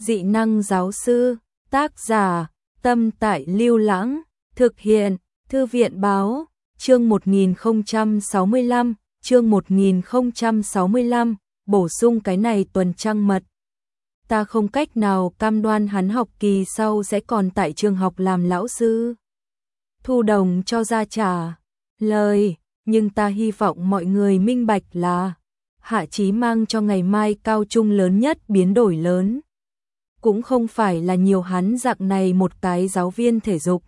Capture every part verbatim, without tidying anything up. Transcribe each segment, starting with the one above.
Dị năng giáo sư, tác giả, Tâm Tại Lưu Lãng, thực hiện, Thư viện báo, chương một nghìn không trăm sáu mươi lăm, chương một nghìn không trăm sáu mươi lăm, bổ sung cái này tuần trăng mật. Ta không cách nào cam đoan hắn học kỳ sau sẽ còn tại trường học làm lão sư. Thu Đồng cho ra trả lời, nhưng ta hy vọng mọi người minh bạch là Hạ Chí mang cho ngày mai cao trung lớn nhất biến đổi lớn. Cũng không phải là nhiều hắn dạng này một cái giáo viên thể dục,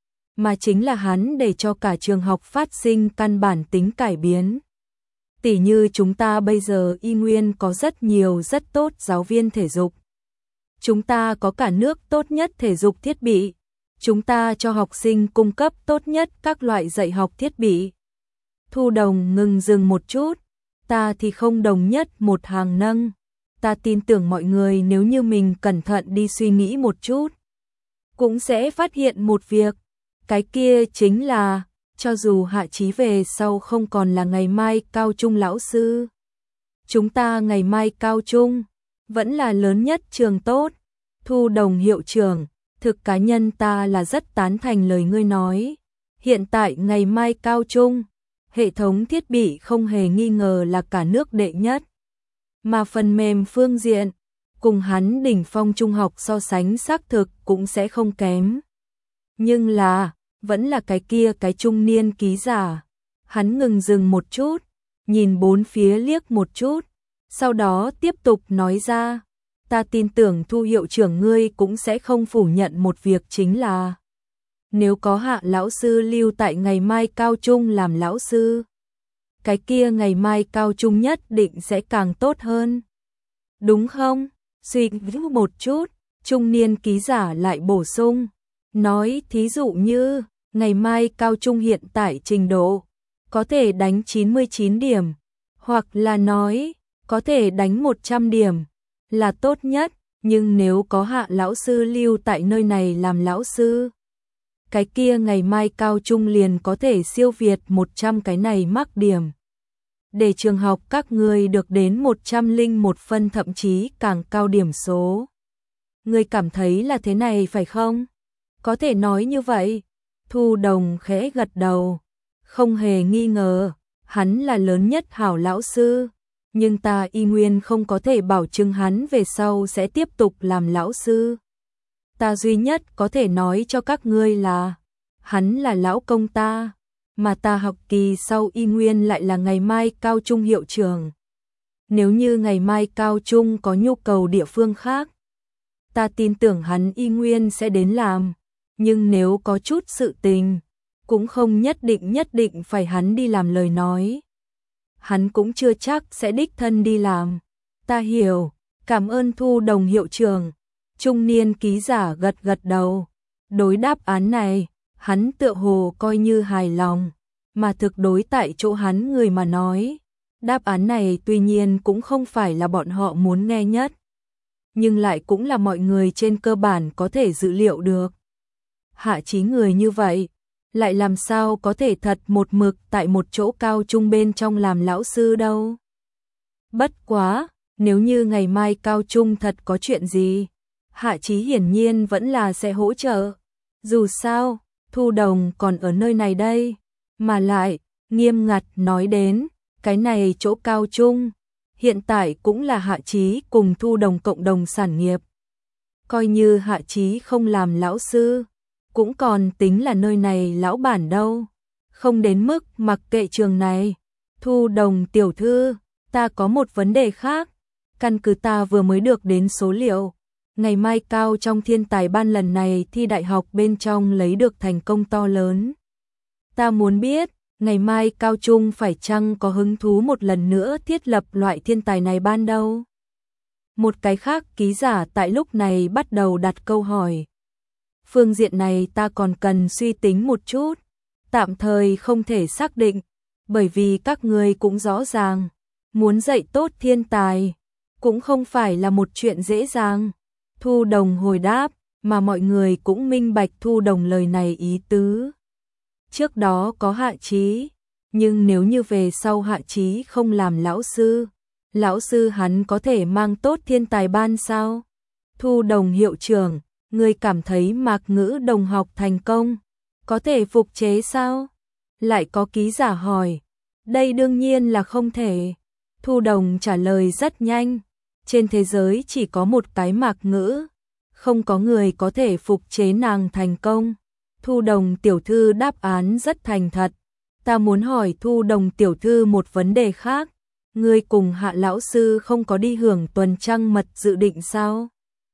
mà chính là hắn để cho cả trường học phát sinh căn bản tính cải biến. Tỉ như chúng ta bây giờ y nguyên có rất nhiều rất tốt giáo viên thể dục. Chúng ta có cả nước tốt nhất thể dục thiết bị. Chúng ta cho học sinh cung cấp tốt nhất các loại dạy học thiết bị. Thu Đồng ngừng dừng một chút. Ta thì không đồng nhất một hàng nâng. Ta tin tưởng mọi người nếu như mình cẩn thận đi suy nghĩ một chút, cũng sẽ phát hiện một việc. Cái kia chính là, cho dù Hạ Chí về sau không còn là ngày mai cao trung lão sư, chúng ta ngày mai cao trung vẫn là lớn nhất trường tốt. Thu Đồng hiệu trưởng, thực cá nhân ta là rất tán thành lời ngươi nói. Hiện tại ngày mai cao trung, hệ thống thiết bị không hề nghi ngờ là cả nước đệ nhất. Mà phần mềm phương diện, cùng hắn đỉnh phong trung học so sánh xác thực cũng sẽ không kém. Nhưng là, vẫn là cái kia cái trung niên ký giả. Hắn ngừng dừng một chút, nhìn bốn phía liếc một chút, sau đó tiếp tục nói ra. Ta tin tưởng Thu hiệu trưởng ngươi cũng sẽ không phủ nhận một việc chính là, nếu có Hạ lão sư lưu tại ngày mai cao trung làm lão sư, cái kia ngày mai cao trung nhất định sẽ càng tốt hơn. Đúng không? Suy nghĩ một chút, trung niên ký giả lại bổ sung, nói thí dụ như, ngày mai cao trung hiện tại trình độ, có thể đánh chín mươi chín điểm, hoặc là nói, có thể đánh một trăm điểm, là tốt nhất, nhưng nếu có Hạ lão sư lưu tại nơi này làm lão sư, cái kia ngày mai cao trung liền có thể siêu việt một trăm cái này mắc điểm. Để trường học các ngươi được đến một trăm lẻ một phân thậm chí càng cao điểm số. Ngươi cảm thấy là thế này phải không? Có thể nói như vậy. Thu Đồng khẽ gật đầu. Không hề nghi ngờ, hắn là lớn nhất hảo lão sư. Nhưng ta y nguyên không có thể bảo chứng hắn về sau sẽ tiếp tục làm lão sư. Ta duy nhất có thể nói cho các ngươi là, hắn là lão công ta, mà ta học kỳ sau y nguyên lại là ngày mai cao trung hiệu trưởng. Nếu như ngày mai cao trung có nhu cầu địa phương khác, ta tin tưởng hắn y nguyên sẽ đến làm, nhưng nếu có chút sự tình, cũng không nhất định nhất định phải hắn đi làm lời nói. Hắn cũng chưa chắc sẽ đích thân đi làm. Ta hiểu, cảm ơn Thu Đồng hiệu trưởng. Trung niên ký giả gật gật đầu. Đối đáp án này, hắn tựa hồ coi như hài lòng, mà thực đối tại chỗ hắn người mà nói. Đáp án này tuy nhiên cũng không phải là bọn họ muốn nghe nhất, nhưng lại cũng là mọi người trên cơ bản có thể dự liệu được. Hạ Chí người như vậy, lại làm sao có thể thật một mực tại một chỗ cao trung bên trong làm lão sư đâu. Bất quá, nếu như ngày mai cao trung thật có chuyện gì, Hạ Chí hiển nhiên vẫn là sẽ hỗ trợ. Dù sao, Thu Đồng còn ở nơi này đây, mà lại, nghiêm ngặt nói đến, cái này chỗ cao trung, hiện tại cũng là Hạ Chí cùng Thu Đồng cộng đồng sản nghiệp. Coi như Hạ Chí không làm lão sư, cũng còn tính là nơi này lão bản đâu, không đến mức mặc kệ trường này. Thu Đồng tiểu thư, ta có một vấn đề khác, căn cứ ta vừa mới được đến số liệu, ngày mai cao trong thiên tài ban lần này thi đại học bên trong lấy được thành công to lớn. Ta muốn biết, ngày mai cao trung phải chăng có hứng thú một lần nữa thiết lập loại thiên tài này ban đâu? Một cái khác ký giả tại lúc này bắt đầu đặt câu hỏi. Phương diện này ta còn cần suy tính một chút, tạm thời không thể xác định, bởi vì các người cũng rõ ràng, muốn dạy tốt thiên tài, cũng không phải là một chuyện dễ dàng. Thu Đồng hồi đáp, mà mọi người cũng minh bạch Thu Đồng lời này ý tứ. Trước đó có Hạ Chí, nhưng nếu như về sau Hạ Chí không làm lão sư, lão sư hắn có thể mang tốt thiên tài ban sao? Thu Đồng hiệu trưởng, người cảm thấy Mạc Ngữ đồng học thành công, có thể phục chế sao? Lại có ký giả hỏi. Đây đương nhiên là không thể. Thu Đồng trả lời rất nhanh. Trên thế giới chỉ có một cái Mạc Ngữ, không có người có thể phục chế nàng thành công. Thu Đồng tiểu thư đáp án rất thành thật. Ta muốn hỏi Thu Đồng tiểu thư một vấn đề khác. Ngươi cùng Hạ lão sư không có đi hưởng tuần trăng mật dự định sao?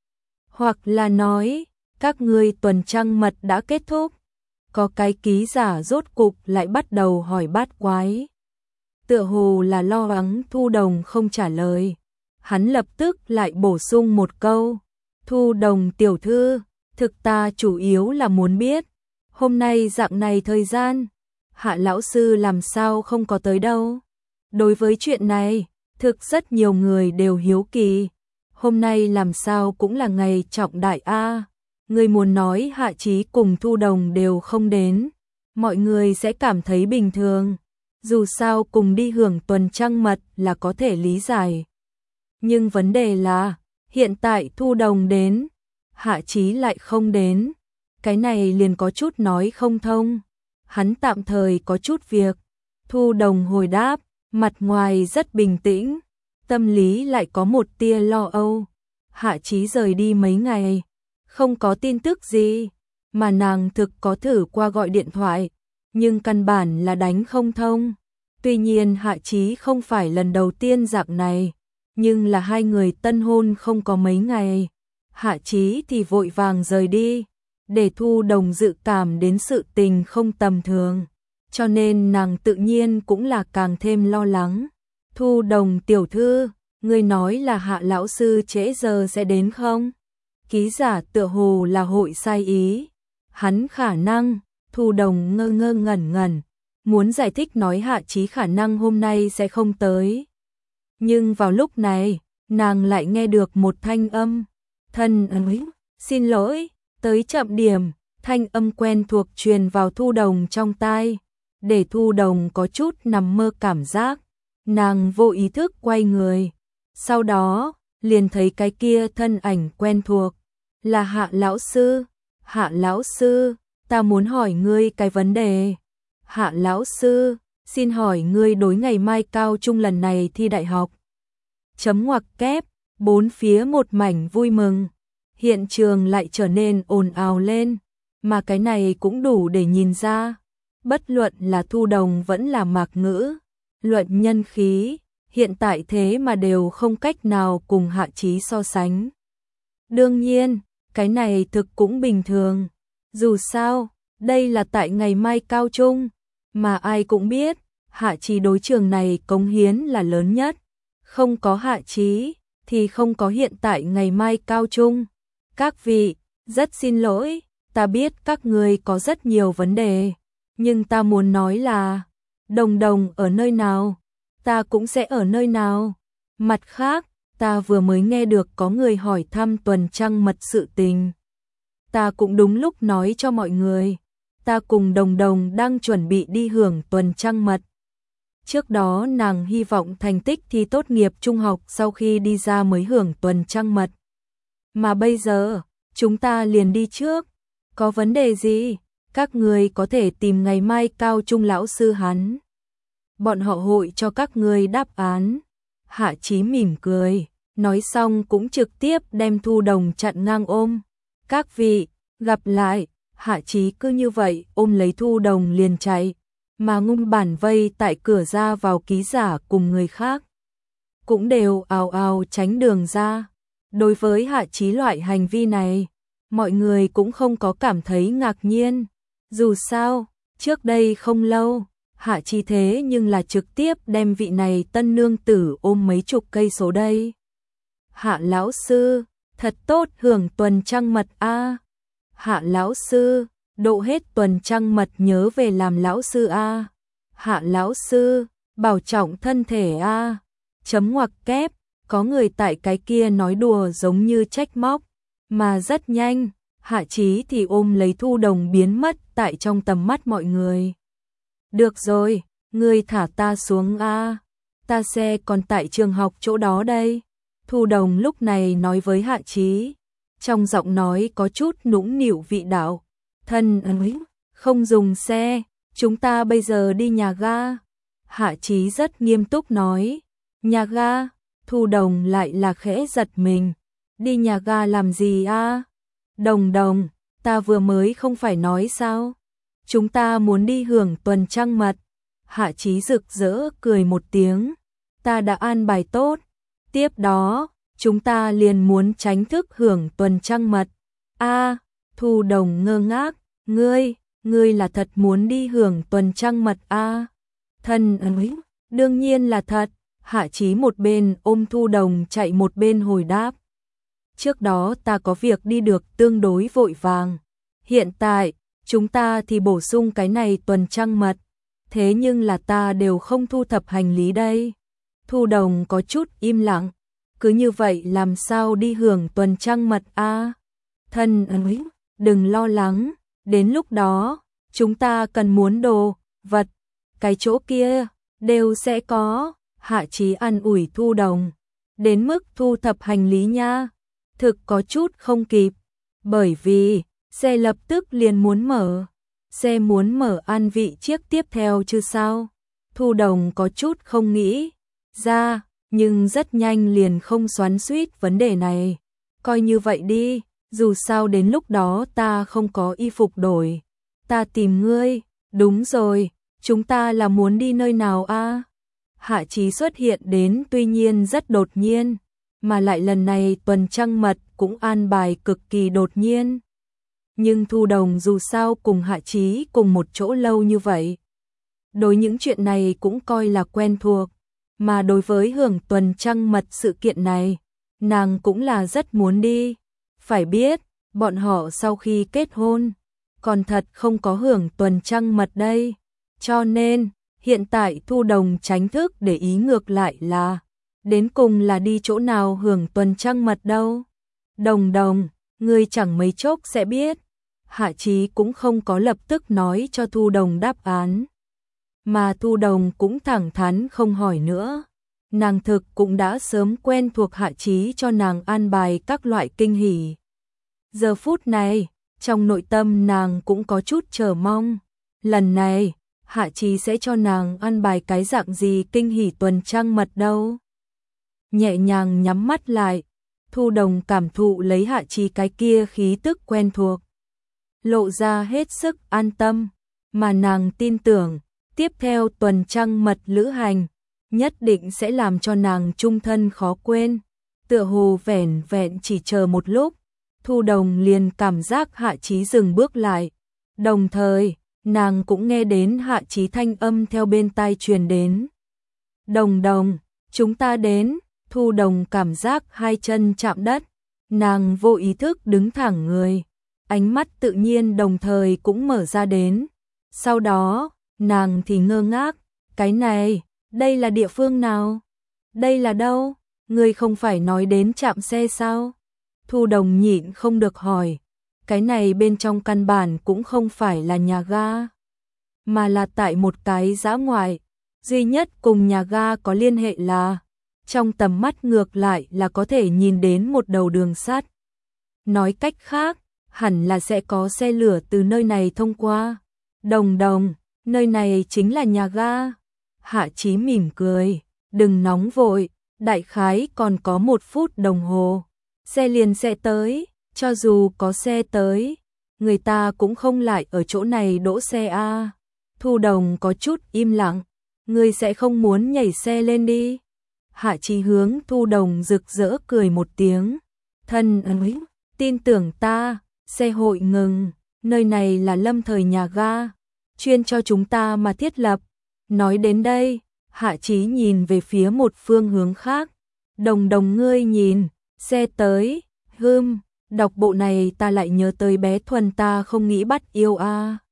Hoặc là nói, các ngươi tuần trăng mật đã kết thúc. Có cái ký giả rốt cục lại bắt đầu hỏi bát quái. Tựa hồ là lo lắng Thu Đồng không trả lời. Hắn lập tức lại bổ sung một câu. Thu Đồng tiểu thư, thực ta chủ yếu là muốn biết. Hôm nay dạng này thời gian, Hạ lão sư làm sao không có tới đâu. Đối với chuyện này, thực rất nhiều người đều hiếu kỳ. Hôm nay làm sao cũng là ngày trọng đại a. Người muốn nói Hạ Chí cùng Thu Đồng đều không đến, mọi người sẽ cảm thấy bình thường. Dù sao cùng đi hưởng tuần trăng mật là có thể lý giải. Nhưng vấn đề là, hiện tại Thu Đồng đến, Hạ Chí lại không đến. Cái này liền có chút nói không thông. Hắn tạm thời có chút việc. Thu Đồng hồi đáp, mặt ngoài rất bình tĩnh, tâm lý lại có một tia lo âu. Hạ Chí rời đi mấy ngày, không có tin tức gì, mà nàng thực có thử qua gọi điện thoại, nhưng căn bản là đánh không thông. Tuy nhiên Hạ Chí không phải lần đầu tiên dạng này, nhưng là hai người tân hôn không có mấy ngày. Hạ Chí thì vội vàng rời đi, để Thu Đồng dự cảm đến sự tình không tầm thường, cho nên nàng tự nhiên cũng là càng thêm lo lắng. Thu Đồng tiểu thư, người nói là Hạ lão sư trễ giờ sẽ đến không? Ký giả tựa hồ là hội sai ý. Hắn khả năng, Thu Đồng ngơ ngơ ngẩn ngẩn, muốn giải thích nói Hạ Chí khả năng hôm nay sẽ không tới. Nhưng vào lúc này, nàng lại nghe được một thanh âm. Thân ơi, xin lỗi, tới chậm điểm. Thanh âm quen thuộc truyền vào Thu Đồng trong tai, để Thu Đồng có chút nằm mơ cảm giác. Nàng vô ý thức quay người, sau đó liền thấy cái kia thân ảnh quen thuộc, là Hạ lão sư. Hạ lão sư, ta muốn hỏi ngươi cái vấn đề. Hạ lão sư, xin hỏi ngươi đối ngày mai cao trung lần này thi đại học. Chấm ngoặc kép, bốn phía một mảnh vui mừng. Hiện trường lại trở nên ồn ào lên, mà cái này cũng đủ để nhìn ra. Bất luận là Thu Đồng vẫn là Mạc Ngữ, luận nhân khí, hiện tại thế mà đều không cách nào cùng Hạ Chí so sánh. Đương nhiên, cái này thực cũng bình thường. Dù sao, đây là tại ngày mai cao trung, mà ai cũng biết, Hạ Chí đối trường này cống hiến là lớn nhất. Không có Hạ Chí, thì không có hiện tại ngày mai cao trung. Các vị, rất xin lỗi, ta biết các người có rất nhiều vấn đề, nhưng ta muốn nói là, Đồng Đồng ở nơi nào, ta cũng sẽ ở nơi nào. Mặt khác, ta vừa mới nghe được có người hỏi thăm tuần trăng mật sự tình. Ta cũng đúng lúc nói cho mọi người, ta cùng Đồng Đồng đang chuẩn bị đi hưởng tuần trăng mật. Trước đó nàng hy vọng thành tích thi tốt nghiệp trung học sau khi đi ra mới hưởng tuần trăng mật. Mà bây giờ, chúng ta liền đi trước. Có vấn đề gì? Các người có thể tìm ngày mai cao trung lão sư hắn. Bọn họ hội cho các người đáp án. Hạ Chí mỉm cười, nói xong cũng trực tiếp đem Thu Đồng chặn ngang ôm. Các vị, gặp lại. Hạ Chí cứ như vậy ôm lấy Thu Đồng liền chạy, mà ngôn bản vây tại cửa ra vào ký giả cùng người khác cũng đều ào ào tránh đường ra. Đối với Hạ Chí loại hành vi này, mọi người cũng không có cảm thấy ngạc nhiên. Dù sao, trước đây không lâu, Hạ Chí thế nhưng là trực tiếp đem vị này tân nương tử ôm mấy chục cây số đây. Hạ lão sư, thật tốt hưởng tuần trăng mật a. Hạ lão sư, độ hết tuần trăng mật nhớ về làm lão sư a. Hạ lão sư, bảo trọng thân thể a. Chấm ngoặc kép, có người tại cái kia nói đùa giống như trách móc, mà rất nhanh, Hạ Chí thì ôm lấy Thu Đồng biến mất tại trong tầm mắt mọi người. Được rồi, ngươi thả ta xuống a, ta xe còn tại trường học chỗ đó đây. Thu Đồng lúc này nói với Hạ Chí, trong giọng nói có chút nũng nịu vị đạo. Thân ơi, không dùng xe, chúng ta bây giờ đi nhà ga. Hạ Chí rất nghiêm túc nói. Nhà ga? Thu Đồng lại là khẽ giật mình. Đi nhà ga làm gì a? Đồng Đồng, ta vừa mới không phải nói sao? Chúng ta muốn đi hưởng tuần trăng mật. Hạ Chí rực rỡ cười một tiếng. Ta đã an bài tốt. Tiếp đó, chúng ta liền muốn tránh thức hưởng tuần trăng mật. A, Thu Đồng ngơ ngác. Ngươi, ngươi là thật muốn đi hưởng tuần trăng mật a? Thân ơi, đương nhiên là thật. Hạ Chí một bên ôm Thu Đồng chạy một bên hồi đáp. Trước đó ta có việc đi được tương đối vội vàng. Hiện tại, chúng ta thì bổ sung cái này tuần trăng mật. Thế nhưng là ta đều không thu thập hành lý đây. Thu Đồng có chút im lặng. Cứ như vậy làm sao đi hưởng tuần trăng mật a? Thân ơi, đừng lo lắng. Đến lúc đó, chúng ta cần muốn đồ, vật, cái chỗ kia, đều sẽ có. Hạ Chí an ủi Thu Đồng. Đến mức thu thập hành lý nha. Thực có chút không kịp. Bởi vì, xe lập tức liền muốn mở. Xe muốn mở an vị chiếc tiếp theo chứ sao? Thu Đồng có chút không nghĩ ra, nhưng rất nhanh liền không xoắn xuýt vấn đề này. Coi như vậy đi, dù sao đến lúc đó ta không có y phục đổi. Ta tìm ngươi, đúng rồi, chúng ta là muốn đi nơi nào a? Hạ Chí xuất hiện đến tuy nhiên rất đột nhiên, mà lại lần này tuần trăng mật cũng an bài cực kỳ đột nhiên. Nhưng Thu Đồng dù sao cùng Hạ Chí cùng một chỗ lâu như vậy. Đối những chuyện này cũng coi là quen thuộc, mà đối với hưởng tuần trăng mật sự kiện này, nàng cũng là rất muốn đi. Phải biết, bọn họ sau khi kết hôn, còn thật không có hưởng tuần trăng mật đây. Cho nên, hiện tại Thu Đồng tránh thức để ý ngược lại là, đến cùng là đi chỗ nào hưởng tuần trăng mật đâu. Đồng Đồng, ngươi chẳng mấy chốc sẽ biết. Hạ Chí cũng không có lập tức nói cho Thu Đồng đáp án. Mà Thu Đồng cũng thẳng thắn không hỏi nữa. Nàng thực cũng đã sớm quen thuộc Hạ Chí cho nàng an bài các loại kinh hỉ. Giờ phút này, trong nội tâm nàng cũng có chút chờ mong. Lần này, Hạ Chí sẽ cho nàng an bài cái dạng gì kinh hỉ tuần trăng mật đâu. Nhẹ nhàng nhắm mắt lại, Thu Đồng cảm thụ lấy Hạ Chí cái kia khí tức quen thuộc. Lộ ra hết sức an tâm, mà nàng tin tưởng, tiếp theo tuần trăng mật lữ hành, nhất định sẽ làm cho nàng chung thân khó quên. Tựa hồ vẻn vẹn chỉ chờ một lúc, Thu Đồng liền cảm giác Hạ Chí dừng bước lại. Đồng thời, nàng cũng nghe đến Hạ Chí thanh âm theo bên tai truyền đến. Đồng Đồng, chúng ta đến. Thu Đồng cảm giác hai chân chạm đất, nàng vô ý thức đứng thẳng người, ánh mắt tự nhiên đồng thời cũng mở ra đến. Sau đó, nàng thì ngơ ngác, cái này, đây là địa phương nào? Đây là đâu? Ngươi không phải nói đến trạm xe sao? Thu Đồng nhịn không được hỏi, cái này bên trong căn bản cũng không phải là nhà ga, mà là tại một cái dã ngoại, duy nhất cùng nhà ga có liên hệ là trong tầm mắt ngược lại là có thể nhìn đến một đầu đường sắt. Nói cách khác, hẳn là sẽ có xe lửa từ nơi này thông qua. Đồng Đồng, nơi này chính là nhà ga. Hạ Chí mỉm cười, đừng nóng vội, đại khái còn có một phút đồng hồ. Xe liền sẽ tới, cho dù có xe tới, người ta cũng không lại ở chỗ này đỗ xe a. Thu Đồng có chút im lặng, ngươi sẽ không muốn nhảy xe lên đi. Hạ Chí hướng Thu Đồng rực rỡ cười một tiếng. Thân ơi, tin tưởng ta, xe hội ngừng, nơi này là lâm thời nhà ga, chuyên cho chúng ta mà thiết lập. Nói đến đây, Hạ Chí nhìn về phía một phương hướng khác. Đồng Đồng ngươi nhìn, xe tới, hưm, đọc bộ này ta lại nhớ tới bé Thuần ta không nghĩ bắt yêu a.